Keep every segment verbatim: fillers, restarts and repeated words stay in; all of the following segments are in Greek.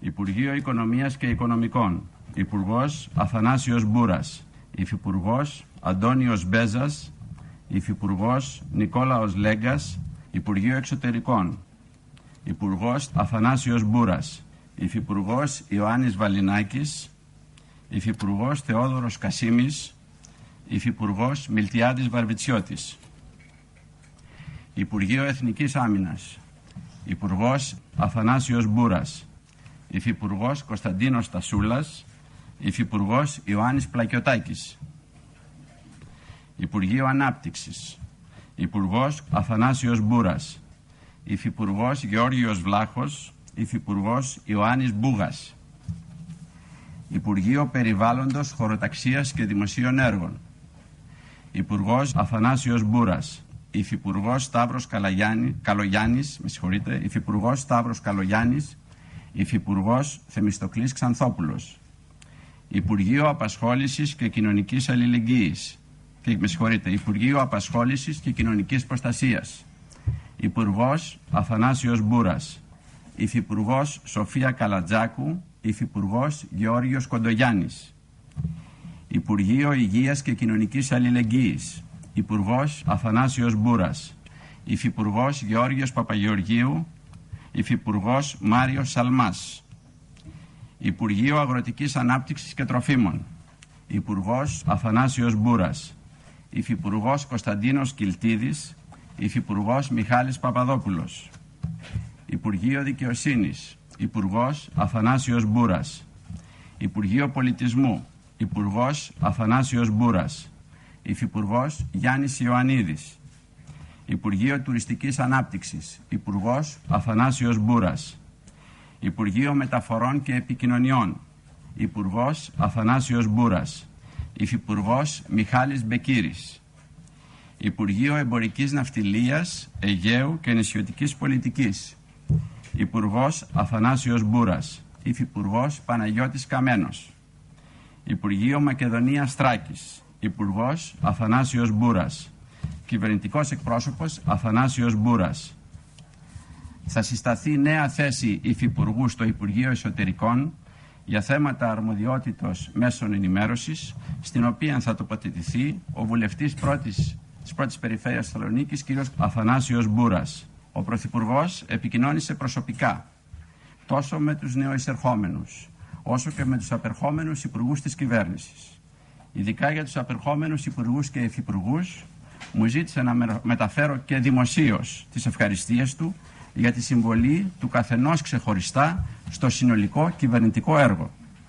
Υπουργείο Οικονομίας και Οικονομικών, Υπουργός Αθανάσιος Μπούρας, Υφυπουργός Αντώνιος Μπέζας, Υφυπουργός Νικόλαος Λέγκας, Υπουργείο Εξωτερικών, Υπουργός Αθανάσιος Μπούρας, Υφυπουργός Ιωάννης Βαλινάκης, Υφυπουργός Θεόδωρος Κασίμης, Υφυπουργός Μιλτιάδης Βαρβιτσιώτης. Υπουργείο Εθνικής Άμυνας, Υπουργός Αθανάσιος Μπούρας, Υφυπουργός Κωνσταντίνος Τασούλας, Υφυπουργός Ιωάννης Πλακιωτάκης. Υπουργείο Ανάπτυξης, Υπουργός Αθανάσιος Μπούρας, Υφυπουργός Γεώργιος Βλάχος, Υφυπουργός Ιωάννης Μπούγας. Υπουργείο Περιβάλλοντος, Χωροταξίας και Δημοσίων Έργων, Υπουργός Αθανάσιος Μπούρας, Υφυπουργός Σταύρος Καλαγιάννη, Καλογιάννης, με συγχωρείτε, Υφυπουργός Σταύρος Καλογιάννης, Υφυπουργός Θεμιστοκλής Ξανθόπουλος. Υπουργείο Απασχόλησης και Κοινωνικής Αλληλεγγύης, και, με συγχωρείτε, Υπουργείο Απασχόλησης και Κοινωνικής Προστασίας, Υπουργός Αθανάσιος Μπούρας, Υφυπουργός Σοφία Καλατζάκου, Υφυπουργός Γεώργιος Κοντογιάννης. Υπουργείο Υγείας και Κοινωνικής Αλληλεγγύης, Υπουργός Αθανάσιος Μπούρας, Υφυπουργός Γεώργιος Παπαγεωργίου, Υφυπουργός Μάριος Σαλμάς. Υπουργείο Αγροτικής Ανάπτυξης και Τροφίμων, Υπουργός Αθανάσιος Μπούρας, Υφυπουργός Κωνσταντίνος Κιλτίδης, Υφυπουργός Μιχάλης Παπαδόπουλος. Υπουργείο Δικαιοσύνης, Υπουργός Αθανάσιος Μπούρας. Υπουργείο Πολιτισμού, Υπουργός Αθανάσιος Μπούρας, Υφυπουργός Γιάννης Ιωαννίδης. Υπουργείο Τουριστικής Ανάπτυξης, Υπουργός Αθανάσιος Μπούρας. Υπουργείο Μεταφορών και Επικοινωνιών, Υπουργός Αθανάσιος Μπούρας, Υφυπουργός Μιχάλης Μπεκύρης. Υπουργείο Εμπορικής Ναυτιλίας, Αιγαίου και Νησιωτικής Πολιτικής, Υπουργός Αθανάσιος Μπούρας, Υφυπουργός Παναγιώτης Καμένος. Υπουργείο Μακεδονίας Θράκης, Υπουργός Αθανάσιος Μπούρας, Κυβερνητικός Εκπρόσωπος Αθανάσιος Μπούρας. Θα συσταθεί νέα θέση υφυπουργού στο Υπουργείο Εσωτερικών για θέματα αρμοδιότητος μέσων ενημέρωσης, στην οποία θα τοποθετηθεί ο βουλευτής πρώτης, της πρώτης περιφέρειας Θεσσαλονίκης, κ. Αθανάσιος Μπούρας. Ο Πρωθυπουργός επικοινώνησε προσωπικά τόσο με τους νεοεισερχόμενους, όσο και με τους απερχόμενους υπουργούς της κυβέρνησης. Ειδικά για τους απερχόμενους υπουργούς και υφυπουργούς, μου ζήτησε να μεταφέρω και δημοσίως τις ευχαριστίες του για τη συμβολή του καθενός ξεχωριστά στο συνολικό κυβερνητικό έργο.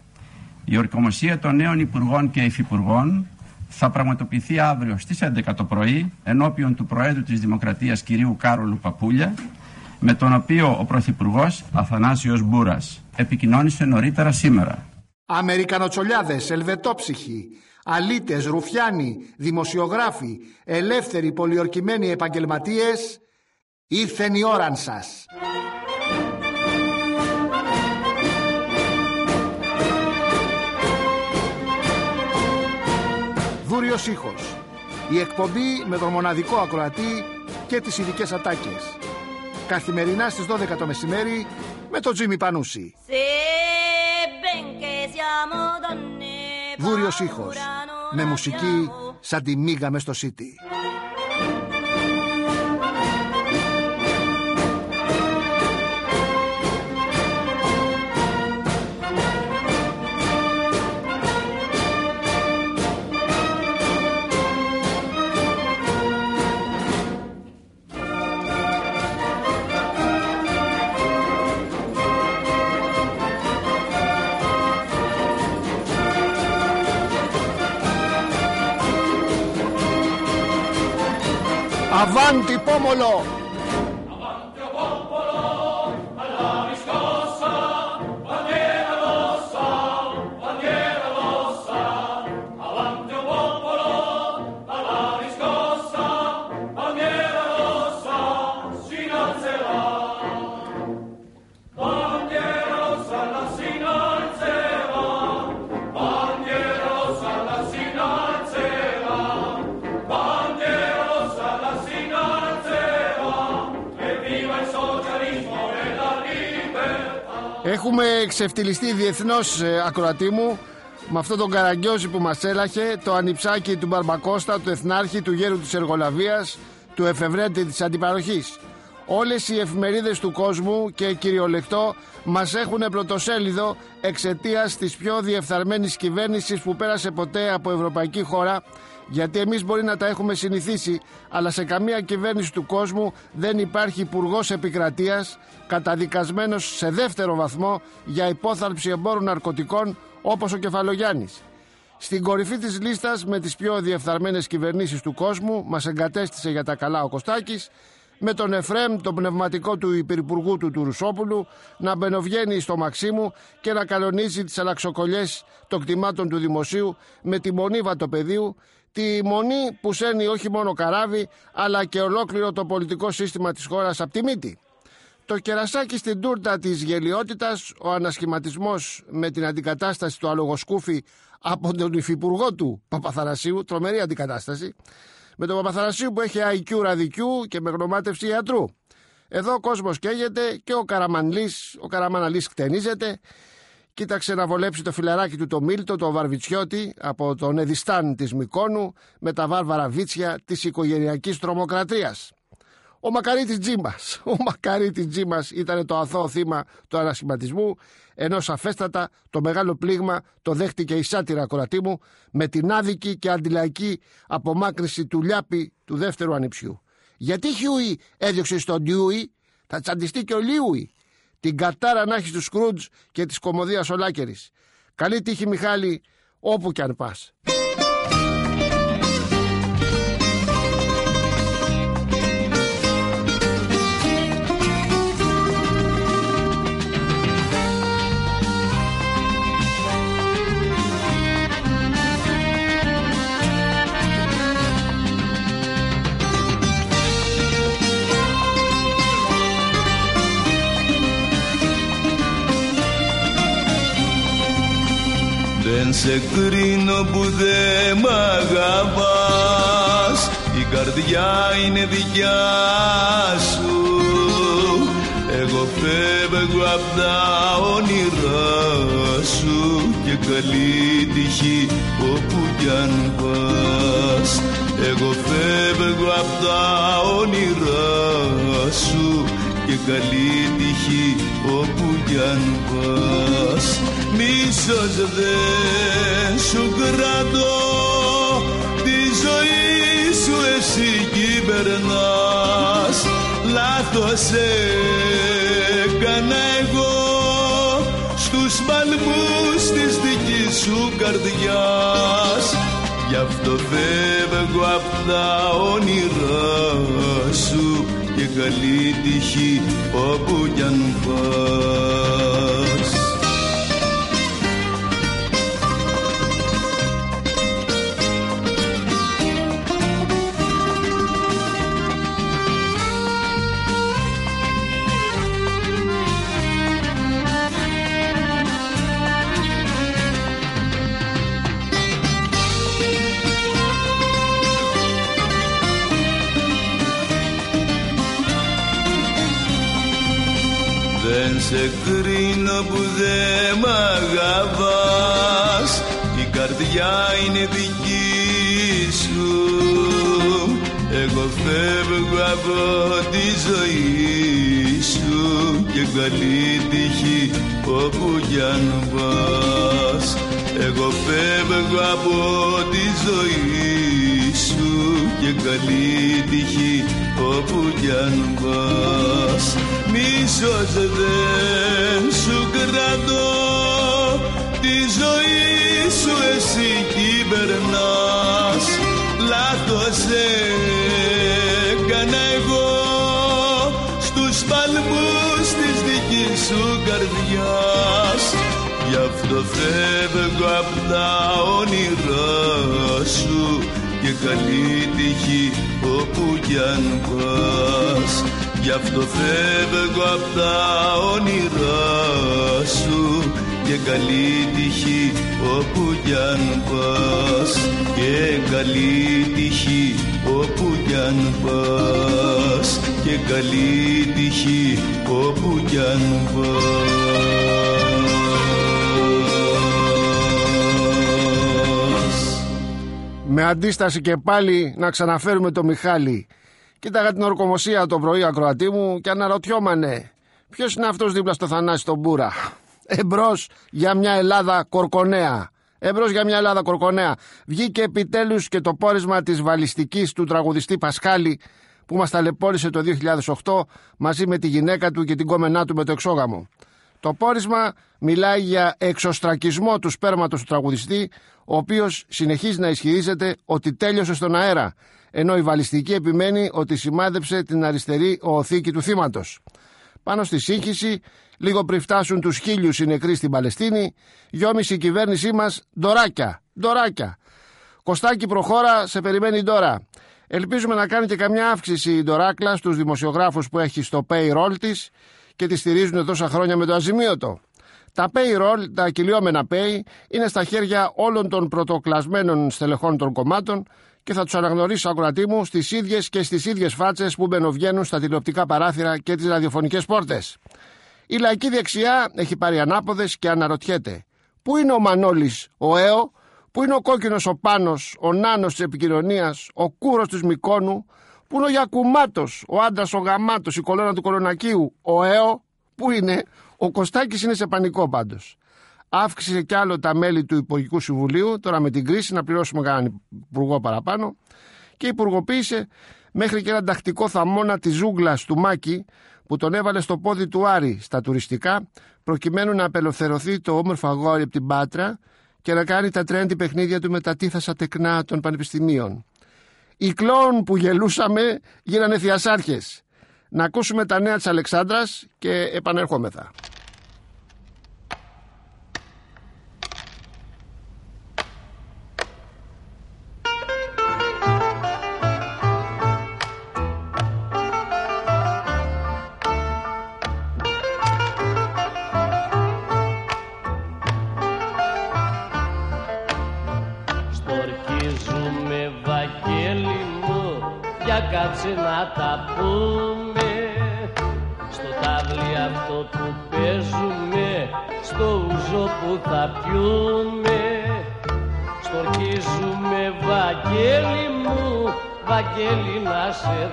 Η ορκομοσία των νέων υπουργών και υφυπουργών θα πραγματοποιηθεί αύριο στις έντεκα το πρωί ενώπιον του Προέδρου της Δημοκρατίας κ. Κάρολου Παπούλια, με τον οποίο ο Πρωθυπουργός Αθανάσιος Μπούρας επικοινώνησε νωρίτερα σήμερα. Αμερικανοτσολιάδες, ελβετόψυχοι, αλήτες, ρουφιάνοι, δημοσιογράφοι, ελεύθεροι πολιορκημένοι επαγγελματίες, ήρθεν η ώρα σας. Δούριος ήχος. Η εκπομπή με τον μοναδικό ακροατή και τις ειδικές ατάκες. Καθημερινά στις δώδεκα το μεσημέρι με τον Τζίμι Πανούση. Δούριος ήχος. Με μουσική σαν τη μίγα μες στο City. Avanti pomolo! Avanti o popolo, alla riscossa, bandiera rossa, bandiera rossa. Avanti o popolo, alla riscossa, bandiera rossa, si innalzerà. Bandiera rossa, la si innalzerà. Bandiera rossa, la si innalzerà. Bandiera rossa, la si innalzerà. Έχουμε ξεφτυλιστεί διεθνώς, ε, ακροατή μου, με αυτό τον Καραγκιόζη που μας έλαχε, το ανιψάκι του Μπαρμπακώστα, του Εθνάρχη, του Γέρου της Εργολαβίας, του Εφευρέτη της Αντιπαροχής. Όλες οι εφημερίδες του κόσμου και κυριολεκτό μας έχουν πρωτοσέλιδο εξαιτίας της πιο διεφθαρμένης κυβέρνησης που πέρασε ποτέ από ευρωπαϊκή χώρα, γιατί εμείς μπορεί να τα έχουμε συνηθίσει, αλλά σε καμία κυβέρνηση του κόσμου δεν υπάρχει υπουργός επικρατείας καταδικασμένος σε δεύτερο βαθμό για υπόθαλψη εμπόρου ναρκωτικών όπως ο Κεφαλογιάννης. Στην κορυφή της λίστας με τις πιο διεφθαρμένες κυβερνήσεις του κόσμου μας εγκατέστησε για τα καλά ο Κωστάκης, με τον Εφρέμ, τον πνευματικό του υπηρυπουργού του, του Ρουσόπουλου, να μπαινοβγαίνει στο Μαξίμου και να καλονίζει τις αλλαξοκολλιές των κτημάτων του δημοσίου με τη μονή Βατοπεδίου, τη μονή που σέρνει όχι μόνο καράβι αλλά και ολόκληρο το πολιτικό σύστημα της χώρας απ' τη μύτη. Το κερασάκι στην τούρτα της γελιότητας, ο ανασχηματισμός με την αντικατάσταση του αλογοσκούφι από τον υφυπουργό του Παπαθανασίου, τρομερή αντικατάσταση, με τον Παπαθανασίου που έχει άι κιου ραδικιού και με γνωμάτευση ιατρού. Εδώ ο κόσμος καίγεται και ο Καραμανλής, ο Καραμαναλής κτενίζεται. Κοίταξε να βολέψει το φιλαράκι του το Μίλτο, το Βαρβιτσιώτη, από τον Εδιστάν της Μυκόνου, με τα βάρβαρα βίτσια της οικογενειακής τρομοκρατίας. Ο Μακαρίτης Τζίμας, ο Μακαρίτης Τζίμας ήταν το αθώο θύμα του ανασχηματισμού, ενώ σαφέστατα το μεγάλο πλήγμα το δέχτηκε η σάτυρα, ακροατή μου, με την άδικη και αντιλαϊκή απομάκρυση του Λιάπη του δεύτερου ανιψιού. Γιατί Χιούι έδιωξε στον Ντιούι, θα τσαντιστεί και ο Λίουι. Την κατάρα να έχει του Σκρούτζ και της κωμωδίας ο Λάκερης. Καλή τύχη, Μιχάλη, όπου κι αν πας. Δεν σε κρίνω που δε μ' αγαπάς, η καρδιά είναι δικιά σου. Εγώ φεύγω απ' τα όνειρά σου και καλή τύχη όπου κι αν πας. Εγώ φεύγω απ' τα όνειρά σου και καλή τύχη όπου κι αν πας. Μίσος δεν σου κρατώ, τη ζωή σου εσύ κυβερνάς. Λάθος έκανα εγώ στους παλμούς της δικής σου καρδιάς. Γι' αυτό φεύγω απ' τα όνειρά σου και καλή τύχη όπου κι αν πας. Δεν σε κρίνω που δε μ' αγαπάς, η καρδιά είναι δική σου. Εγώ φεύγω από τη ζωή σου και καλή τύχη όπου κι αν πας. Εγώ φεύγω από τη ζωή σου και καλή τύχη όπου κι αν πας. Μίσος δεν σου κρατώ, τη ζωή σου εσύ κυβερνάς. Λάθος έκανα εγώ στους παλμούς της δικής σου καρδιάς. Γι' αυτό φεύγω απ' τα όνειρά σου και καλή τύχη όπου κι αν πας. Γι' αυτό φεύγω απ' τα όνειρά σου και καλή τύχη όπου κι αν πας. Και καλή τύχη όπου κι αν πας. Και καλή τύχη όπου κι αν πας. αντίσταση και πάλι να ξαναφέρουμε το Μιχάλη. Κοίταγα την ορκομοσία το πρωί, ακροατή μου, και αναρωτιόμανε ποιος είναι αυτός δίπλα στο Θανάση τον Μπούρα. Εμπρός για μια Ελλάδα κορκονέα. Εμπρός για μια Ελλάδα κορκονέα. Βγήκε επιτέλους και το πόρισμα της βαλιστικής του τραγουδιστή Πασχάλη, που μας ταλαιπώρησε το δύο χιλιάδες οκτώ μαζί με τη γυναίκα του και την κόμενά του με το εξόγαμο. Το πόρισμα μιλάει για εξωστρακισμό του σπέρματος του τραγουδιστή, ο οποίος συνεχίζει να ισχυρίζεται ότι τέλειωσε στον αέρα, ενώ η βαλιστική επιμένει ότι σημάδεψε την αριστερή οθήκη του θύματος. Πάνω στη σύγχυση, λίγο πριν φτάσουν τους χίλιους οι νεκροί στην Παλαιστίνη, γιόμισε η κυβέρνησή μας ντοράκια, ντοράκια. Κωστάκη, προχώρα, σε περιμένει τώρα. Ελπίζουμε να κάνει και καμιά αύξηση η Ντοράκλα στους δημοσιογράφους που έχει στο payroll της και τη στηρίζουν τόσα χρόνια με το αζημίωτο. Τα payroll, τα κυλιόμενα pay, είναι στα χέρια όλων των πρωτοκλασμένων στελεχών των κομμάτων και θα τους αναγνωρίσω, ακροατή μου, στις ίδιες και στις ίδιες φάτσες που μπαινοβγαίνουν στα τηλεοπτικά παράθυρα και τις ραδιοφωνικές πόρτες. Η λαϊκή δεξιά έχει πάρει ανάποδες και αναρωτιέται πού είναι ο Μανώλης, ο ΕΟ, πού είναι ο κόκκινος ο Πάνος, ο Νάνος της επικοινωνίας, ο Κούρος της Μικόνου, πού είναι ο Γιακουμάτος, ο άντρας ο Γαμάτος, η κολόνα του Κολονακίου, ο ΕΟ, πού είναι. Ο Κωστάκης είναι σε πανικό πάντως. Αύξησε κι άλλο τα μέλη του Υπουργικού Συμβουλίου, τώρα με την κρίση να πληρώσουμε κανέναν υπουργό παραπάνω, και υπουργοποίησε μέχρι και έναν τακτικό θαμώνα της ζούγκλας του Μάκη που τον έβαλε στο πόδι του Άρη στα τουριστικά, προκειμένου να απελευθερωθεί το όμορφο αγόρι από την Πάτρα και να κάνει τα τρέντι παιχνίδια του με τα τίθασα τεκνά των πανεπιστημίων. Οι κλόουν που γελούσαμε γίνανε θειασάρχες. Να ακούσουμε τα νέα της Αλεξάνδρας και επανερχόμεθα. Στορκίζουμε, Βαγγέλη μου, για κάτσε να τα πούμε. Στο τάβλι αυτό που παίζουμε, στο ούζο που θα πιούμε. Στορκίζουμε, Βαγγέλη μου, Βαγγέλη να σε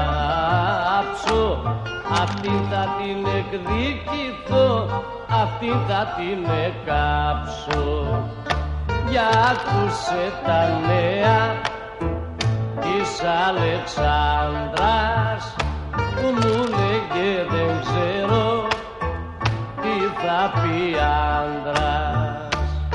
θάψω. Αυτήν θα την εκδικηθώ, αυτήν θα την εκάψω. Για άκουσε τα νέα της Αλεξάνδρας που μου λέγε δεν ξέρω τι θα πει άντρας.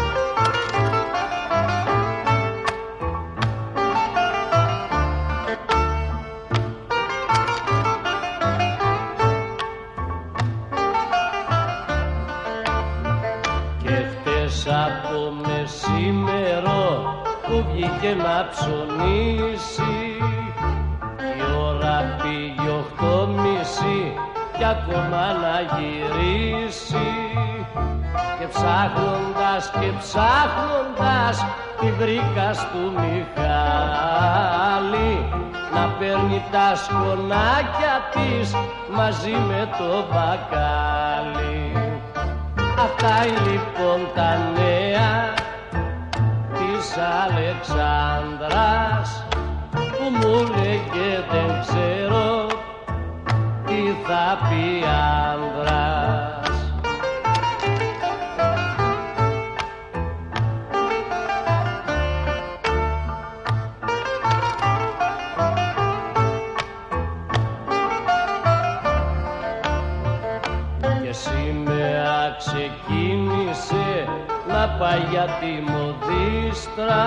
Και χτες από μεσήμερο που βγήκε να ψωνίσει, η ώρα πήγε οχτώ μισή κι ακόμα να γυρίσει. Και ψάχνοντας και ψάχνοντας τη βρήκα στου Μιχάλη να παίρνει τα σκονάκια της μαζί με το μπακάλι. Αυτά είναι λοιπόν τα νέα της Αλεξάνδρας που μου λέγε δεν ξέρω τι θα πει άνδρας. Και σήμερα ξεκίνησε να πάει για τη μοδίστρα,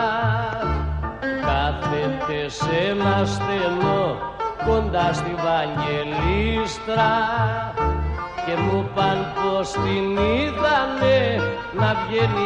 κάθεται σε ένα στενό κοντά στη Βαγγελίστρα και μου παν πως την είδανε να βγαίνει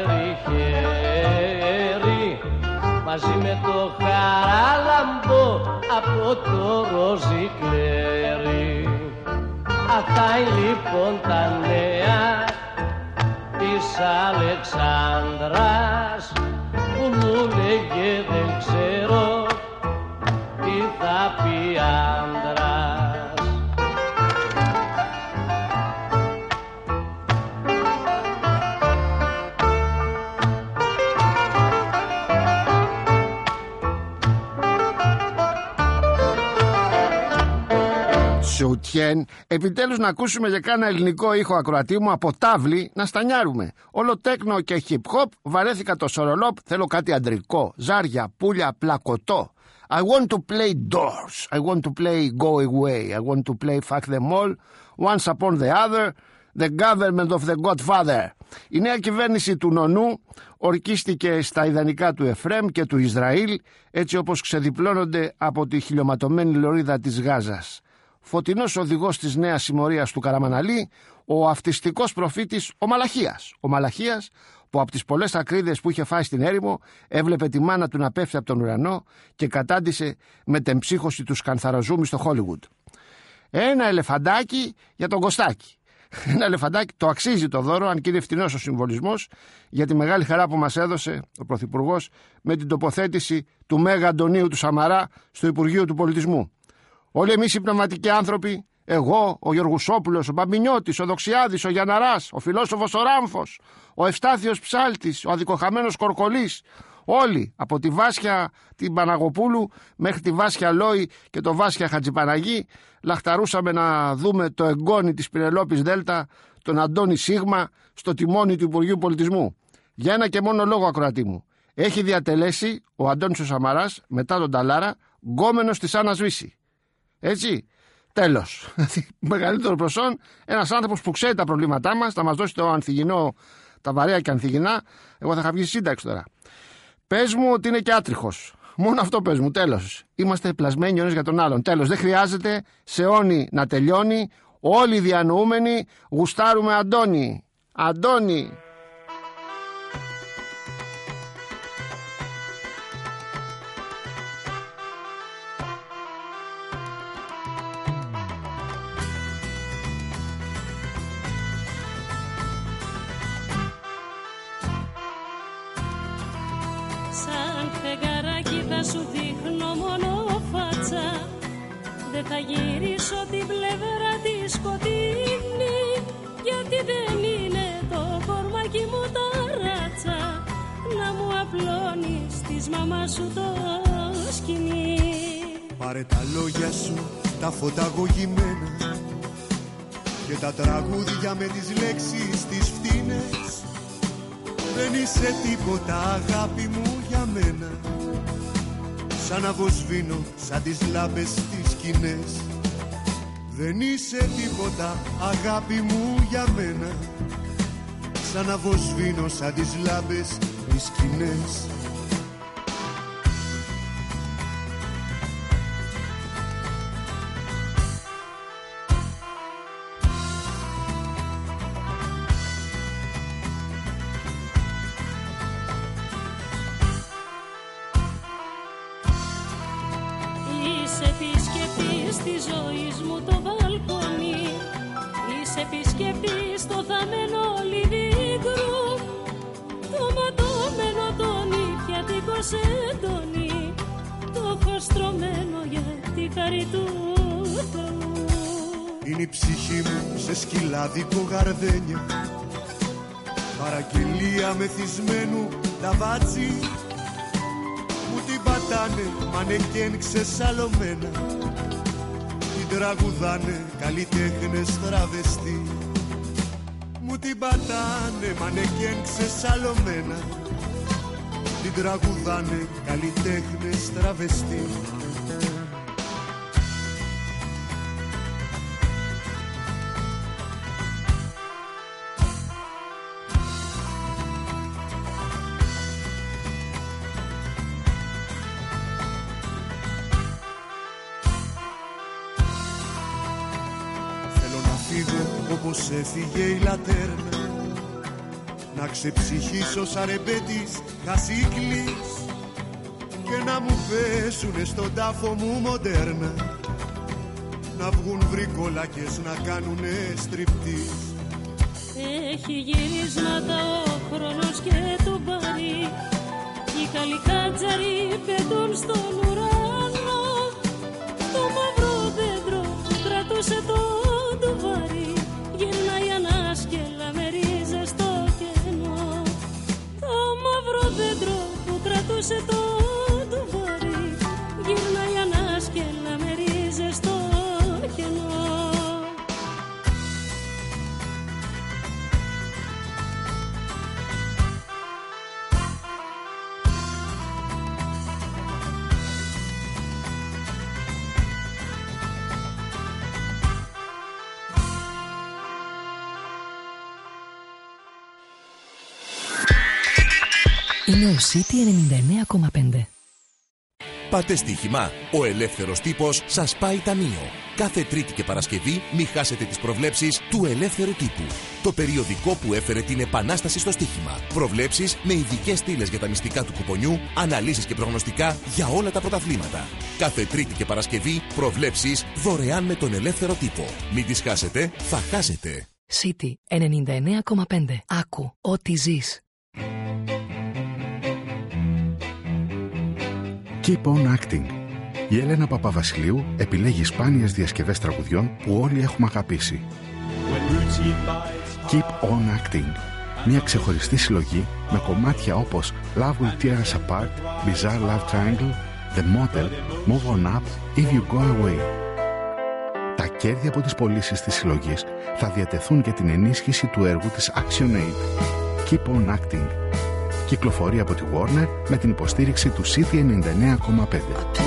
χέρι-χέρι μαζί με το χαράλαμπο από το ροζικλέρι. Αυτά είναι λοιπόν τα νέα της Αλεξάνδρας που μου λέγε δεν ξέρω τι θα πει άντρας. Σουτιέν. Επιτέλους να ακούσουμε για κάνα ελληνικό ήχο, ακροατή μου, από τάβλη να στανιάρουμε. Όλο τέκνο και hip hop, βαρέθηκα το σορολόπ, θέλω κάτι αντρικό. Ζάρια, πουλια, πλακωτό. I want to play Doors. I want to play Go Away. I want to play Fuck them all. Once upon the other. The government of the Godfather. Η νέα κυβέρνηση του Νονού ορκίστηκε στα ιδανικά του Εφρέμ και του Ισραήλ, έτσι όπως ξεδιπλώνονται από τη χιλιοματωμένη λωρίδα της Γάζας. Φωτεινός οδηγός της νέας συμμορίας του Καραμαναλή, ο αυτιστικός προφήτης ο Μαλαχίας. Ο Μαλαχίας που από τις πολλές ακρίδες που είχε φάει στην έρημο έβλεπε τη μάνα του να πέφτει από τον ουρανό και κατάντησε με την ψύχωση του Σκανθαροζούμι στο Χόλιγουντ. Ένα ελεφαντάκι για τον Κωστάκη. Ένα ελεφαντάκι, το αξίζει το δώρο, αν και είναι φτηνός ο συμβολισμός, για τη μεγάλη χαρά που μας έδωσε ο Πρωθυπουργός με την τοποθέτηση του Μέγα Αντωνίου του Σαμαρά στο Υπουργείο του Πολιτισμού. Όλοι εμείς οι πνευματικοί άνθρωποι, εγώ, ο Γεωργουσόπουλος, ο Μπαμπινιώτης, ο Δοξιάδης, ο Γιανναράς, ο φιλόσοφος ο Ράμφος, ο Ευστάθιος Ψάλτης, ο αδικοχαμένος Κορκολής, όλοι από τη Βάσια την Παναγοπούλου μέχρι τη Βάσια Λόη και το Βάσια Χατζηπαναγή λαχταρούσαμε να δούμε το εγγόνι της Πινελόπης Δέλτα, τον Αντώνη Σίγμα, στο τιμόνι του Υπουργείου Πολιτισμού. Για ένα και μόνο λόγο, ακροατή μου. Έχει διατελέσει ο Αντώνης ο Σαμαράς μετά τον Ταλάρα γκόμενος της Άννας Βύση. Έτσι, τέλος. Μεγαλύτερο προσόν, ένας άνθρωπος που ξέρει τα προβλήματά μας, θα μας δώσει το ανθυγινό, τα βαρέα και ανθυγινά. Εγώ θα είχα βγει σύνταξη τώρα. Πες μου ότι είναι και άτριχος. Μόνο αυτό πες μου, τέλος. Είμαστε πλασμένοι ο ένας για τον άλλον. Τέλος. Δεν χρειάζεται σε όνει να τελειώνει. Όλοι οι διανοούμενοι γουστάρουμε Αντώνη. Αντώνη. Σου δείχνω μόνο φάτσα, δεν θα γυρίσω την πλευρά τη σκοτεινή, γιατί δεν είναι το κορμάκι μου ταράτσα να μου απλώνεις της μαμάς σου το σκηνή. Πάρε τα λόγια σου, τα φωταγωγημένα και τα τραγούδια με τις λέξεις τις φτηνές. Δεν είσαι τίποτα αγάπη μου για μένα, σαν να βοσβήνω σαν τις λάμπες τις σκηνές. Δεν είσαι τίποτα αγάπη μου για μένα, σαν να βοσβήνω σαν τις λάμπες τις σκηνές. Είναι η ψυχή μου σε σκυλάδικο γαρδένια, παραγγελία μεθυσμένου ταβάτσι. Μου την πατάνε μανεκέν ξεσαλωμένα, την τραγουδάνε καλλιτέχνες τραβεστή. Μου την πατάνε μανεκέν ξεσαλωμένα, την τραγουδάνε καλλιτέχνες τραβεστή. Όπως έφυγε η λατέρνα, να ξεψυχήσω σαν ρεμπέτης χασίκλης και να μου πέσουνε στον τάφο μου μοντέρνα, να βγουν βρικολάκες να κάνουνε στριπτής. Έχει γυρίσματα ο χρόνος και το μπαρί, οι καλοί χατζαροί πετούν στον ουρανό, το μαύρο δέντρο που κρατούσε το ντουβάρι γυρνάει ανάσκελα με ρίζες στο κενό. Το μαύρο δέντρο που κρατούσε το ντουβάρι γυρνάει ανάσκελα με ρίζες στο κενό. Είναι ο City ενενήντα εννέα κόμμα πέντε. Πάτε στοίχημα. Ο ελεύθερος τύπος σας πάει ταμείο. Κάθε Τρίτη και Παρασκευή μη χάσετε τις προβλέψεις του Ελεύθερου Τύπου. Το περιοδικό που έφερε την επανάσταση στο στοίχημα. Προβλέψεις με ειδικές στήλες για τα μυστικά του κουπονιού, αναλύσεις και προγνωστικά για όλα τα πρωταθλήματα. Κάθε Τρίτη και Παρασκευή προβλέψεις δωρεάν με τον Ελεύθερο Τύπο. Μην τις χάσετε, θα χάσετε. City ενενήντα εννέα κόμμα πέντε. Άκου ό,τι ζεις. Keep on acting. Η Έλενα Παπαβασιλείου επιλέγει σπάνιες διασκευές τραγουδιών που όλοι έχουμε αγαπήσει. Keep on acting. Μια ξεχωριστή συλλογή με κομμάτια όπως Love Will Tear Us Apart, Bizarre Love Triangle, The Model, Move On Up, If You Go Away. Τα κέρδη από τις πωλήσεις της συλλογής θα διατεθούν για την ενίσχυση του έργου της ActionAid. Keep on acting. Κυκλοφορεί από τη Warner με την υποστήριξη του City ενενήντα εννέα κόμμα πέντε.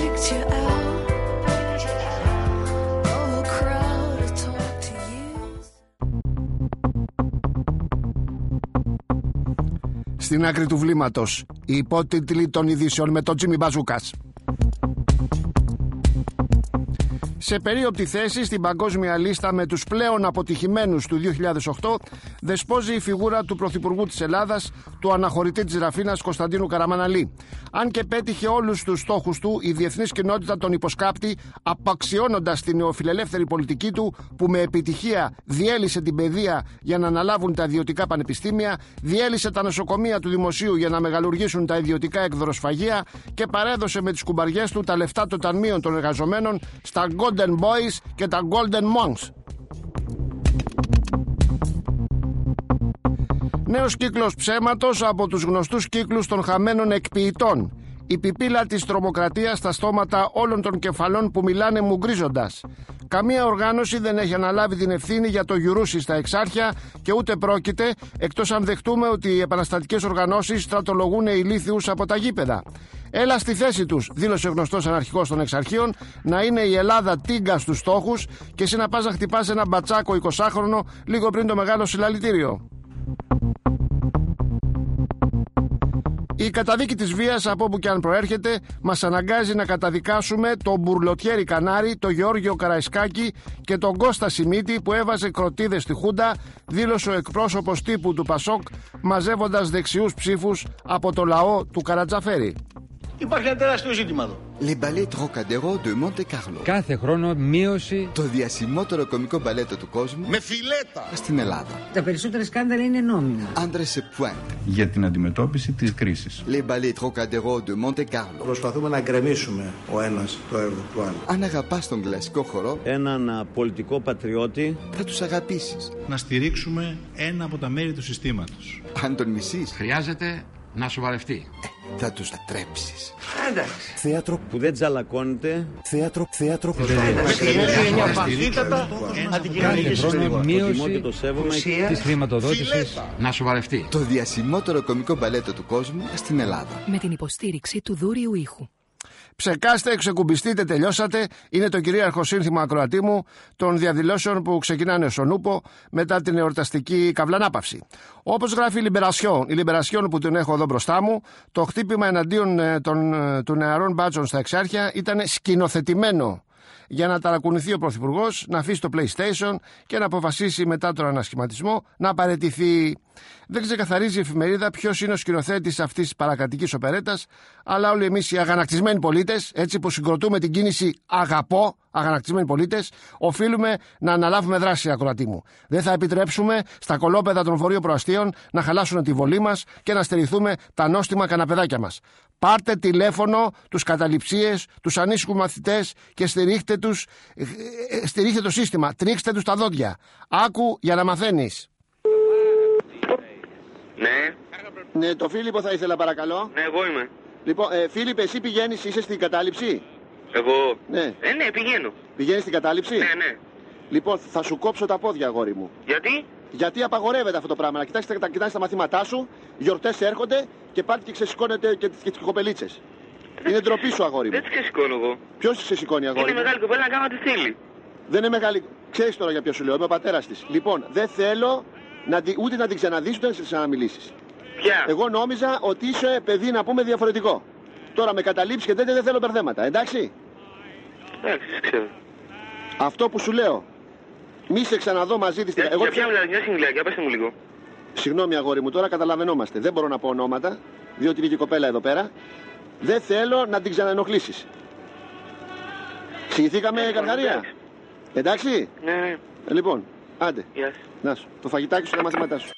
Στην άκρη του βλήματος, οι υπότιτλοι των ειδήσεων με τον Τζίμι Μπαζούκας. Σε περίοπτη θέση στην παγκόσμια λίστα με τους πλέον αποτυχημένους του δύο χιλιάδες οκτώ δεσπόζει η φιγούρα του Πρωθυπουργού της Ελλάδας, του αναχωρητή της Ραφίνας Κωνσταντίνου Καραμαναλή. Αν και πέτυχε όλους τους στόχους του, η διεθνής κοινότητα τον υποσκάπτει, απαξιώνοντας την νεοφιλελεύθερη πολιτική του που με επιτυχία διέλυσε την παιδεία για να αναλάβουν τα ιδιωτικά πανεπιστήμια, διέλυσε τα νοσοκομεία του δημοσίου για να μεγαλουργήσουν τα ιδιωτικά εκδροσφαγεία και παρέδωσε με τις κουμπαριές του τα λεφτά των ταμείων των εργαζομένων στα Golden Boys και τα Golden Monks. Νέος κύκλος ψέματος από τους γνωστούς κύκλους των χαμένων εκποιητών. Η πιπίλα της τρομοκρατίας στα στόματα όλων των κεφαλών που μιλάνε μουγκρίζοντας. Καμία οργάνωση δεν έχει αναλάβει την ευθύνη για το γιουρούσι στα Εξάρχεια και ούτε πρόκειται, εκτός αν δεχτούμε ότι οι επαναστατικές οργανώσεις στρατολογούν ηλίθιους από τα γήπεδα. Έλα στη θέση τους, δήλωσε ο γνωστός αναρχικός των Εξαρχείων, να είναι η Ελλάδα τίγκα στους στόχους και εσύ να πας να χτυπάς ένα μπατσάκο εικοσάχρονο λίγο πριν το μεγάλο συλλαλητήριο. Η καταδίκη της βίας, από όπου και αν προέρχεται, μας αναγκάζει να καταδικάσουμε τον Μπουρλοτιέρη Κανάρη, τον Γεώργιο Καραϊσκάκη και τον Κώστα Σιμίτη που έβαζε κροτίδες στη Χούντα, δήλωσε ο εκπρόσωπος τύπου του Πασόκ, μαζεύοντας δεξιούς ψήφους από το λαό του Καρατζαφέρη. Υπάρχει ένα τεράστιο ζήτημα εδώ. Les ballets Trocadéro de Monte Carlo. Κάθε χρόνο μείωση. Το διασημότερο κομικό μπαλέτο του κόσμου. Με φιλέτα. Στην Ελλάδα. Τα περισσότερα σκάνδαλα είναι νόμιμα. Άντρες σε pointe. Για την αντιμετώπιση της κρίσης. Les ballets Trocadéro de Monte Carlo. Προσπαθούμε να γκρεμίσουμε ο ένας το έργο του άλλου. Αν αγαπάς τον κλασικό χορό, έναν πολιτικό πατριώτη, θα τους αγαπήσεις. Να στηρίξουμε ένα από τα μέρη του συστήματος. Αν τον μισείς, χρειάζεται να σοβαρευτεί. Θα τους λατρέψεις. Εντάξει. Θέατρο που δεν τζαλακώνεται. Θέατρο, θέατρο που δεν είναι μια βαθύτατα αντικειμενική συμπεριφορά. Μείωση της χρηματοδότησης να σοβαρευτεί. Το διασημότερο κομικό μπαλέτο του κόσμου στην Ελλάδα. Με την υποστήριξη του Δούριου Ήχου. Ψεκάστε, ξεκουμπιστείτε, τελειώσατε. Είναι το κυρίαρχο σύνθημα ακροατή μου των διαδηλώσεων που ξεκινάνε στον Ούπο μετά την εορταστική καυλανάπαυση. Όπως γράφει η Λιμπερασιόν, η Λιμπερασιόν που την έχω εδώ μπροστά μου, το χτύπημα εναντίον των, των νεαρών μπάτσων στα Εξάρχεια ήταν σκηνοθετημένο για να ταρακουνηθεί ο Πρωθυπουργός, να αφήσει το PlayStation και να αποφασίσει μετά τον ανασχηματισμό να παραιτηθεί. Δεν ξεκαθαρίζει η εφημερίδα ποιος είναι ο σκηνοθέτης αυτής της παρακρατικής οπερέτας, αλλά όλοι εμείς οι αγανακτισμένοι πολίτες, έτσι που συγκροτούμε την κίνηση Αγαπώ, αγανακτισμένοι πολίτες, οφείλουμε να αναλάβουμε δράση, ακροατή μου. Δεν θα επιτρέψουμε στα κολόπεδα των βορείων προαστίων να χαλάσουν τη βολή μας και να στερηθούμε τα νόστιμα καναπεδάκια μας. Πάρτε τηλέφωνο τους καταληψίες, τους ανήσυχους μαθητές και στηρίχτε, τους, στηρίχτε το σύστημα, τρίξτε τους τα δόντια. Άκου για να μαθαίνεις. Ναι. Ναι, το Φίλιππο θα ήθελα παρακαλώ. Ναι, εγώ είμαι. Λοιπόν, ε, Φίλιππε, εσύ πηγαίνεις, είσαι στην κατάληψη. Εγώ. Ναι. Ε, ναι, πηγαίνω. Πηγαίνεις στην κατάληψη. Ναι, ναι. Λοιπόν, θα σου κόψω τα πόδια, αγόρι μου. Γιατί? Γιατί απαγορεύεται αυτό το πράγμα. Να κοιτάξετε, τα, κοιτάξτε τα μαθήματά σου, γιορτές έρχονται και πάτε και ξεσηκώνετε και, και τις κοπελίτσες. Είναι ντροπή σου, αγόρι μου. Δεν τις ξεσηκώνω εγώ. Ποιος τις ξεσηκώνει, αγόρι μου? Είναι μεγάλη κοπέλα να κάνω ό,τι θέλει. Δεν είναι μεγάλη. Ξέρεις τώρα για ποιο σου λέω, είμαι ο πατέρας της. Λοιπόν, δεν θέλω να, ούτε να την ξαναδείς ούτε να της ξαναμιλήσεις. Ποια? Εγώ νόμιζα ότι είσαι παιδί να πούμε διαφορετικό. Τώρα με καταλήψεις και τέτοια δεν θέλω μπερδέματα, εντάξει. Εντάξει, ξέρω. Αυτό που σου λέω. Μη σε ξαναδώ μαζί της. Για, εγώ για ποια μιλάς, μια συγκλία, πέστε μου λίγο. Συγγνώμη αγόρι μου, τώρα καταλαβαίνόμαστε. Δεν μπορώ να πω ονόματα, διότι είναι και η κοπέλα εδώ πέρα. Δεν θέλω να την ξαναενοχλήσεις. Συγηθήκαμε καρδαρία. Εντάξει. Ναι, ναι. Ε, λοιπόν, άντε. Γεια σου. Να σου, το φαγητάκι σου και τα μαθήματά σου.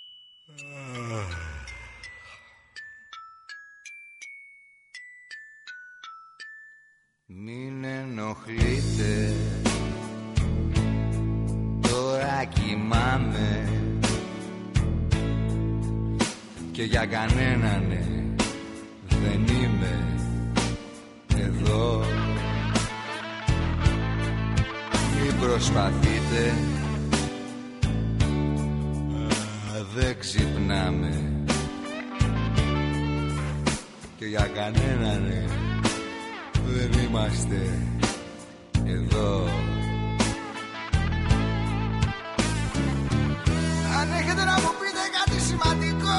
Μην ενοχλείτε, τώρα κοιμάμαι και για κανέναν δεν είμαι εδώ. Μην προσπαθείτε, δεν ξυπνάμε και για κανέναν δεν είμαστε εδώ. Αν έχετε να μου πείτε κάτι σημαντικό,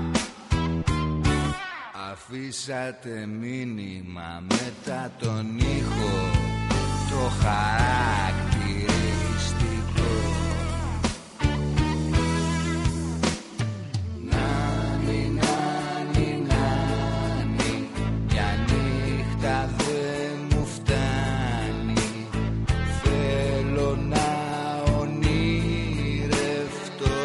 αφήσατε μήνυμα μετά τον ήχο, το χαρακτηριστικό. Νάνι, νάνι, νάνι, μια νύχτα δεν μου φτάνει, θέλω να ονειρευτώ.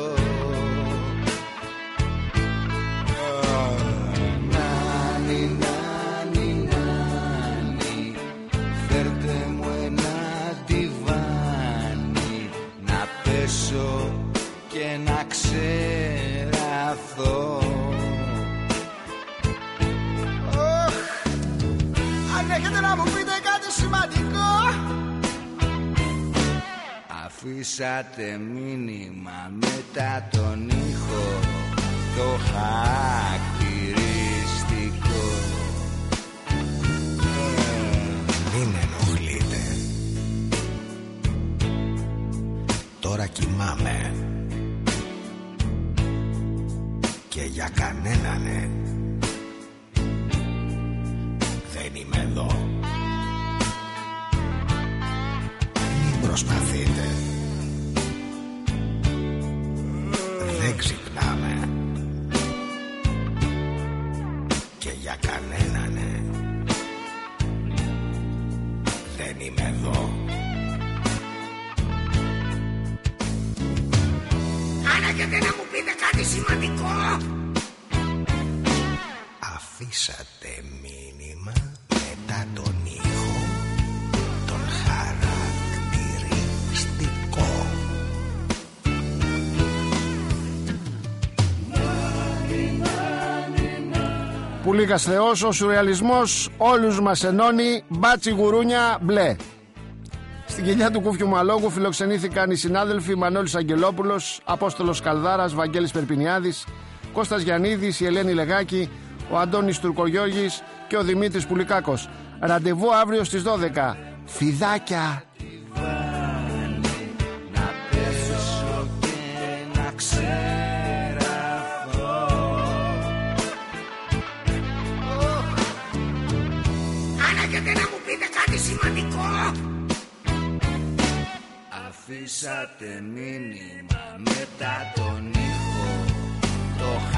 Νάνι, νάνι, νάνι, φέρτε μου ένα τιβάνι, να πέσω και να ξεραθώ. Αν έχετε να μου πείτε κάτι σημαντικό, αφήσατε μήνυμα μετά τον ήχο, το χαρακτηριστικό. Μην ενοχλείτε, τώρα κοιμάμαι και για κανέναν δεν είμαι εδώ. Μην προσπαθείτε, δεν ξυπνάμε και για κανέναν δεν είμαι εδώ. Αν έχετε να μου πείτε κάτι σημαντικό, αφήσατε μήνυμα μετά τον ήχο, τον χαρακτηριστικό. Που λίγας Θεός, ο σουρεαλισμός όλους μας ενώνει, μπάτσι γουρούνια μπλε. Στην κοιλιά του Κούφιου Μαλόγου φιλοξενήθηκαν οι συνάδελφοι Μανώλης Αγγελόπουλος, Απόστολος Καλδάρας, Βαγγέλης Περπινιάδης, Κώστας Γιαννίδης, η Ελένη Λεγάκη, ο Αντώνης Τουρκογιώργης και ο Δημήτρης Πουλικάκος. Ραντεβού αύριο στις δώδεκα. Φιδάκια! αν έχετε να μου πείτε κάτι σημαντικό, αφήσατε μήνυμα μετά τον ήχο, το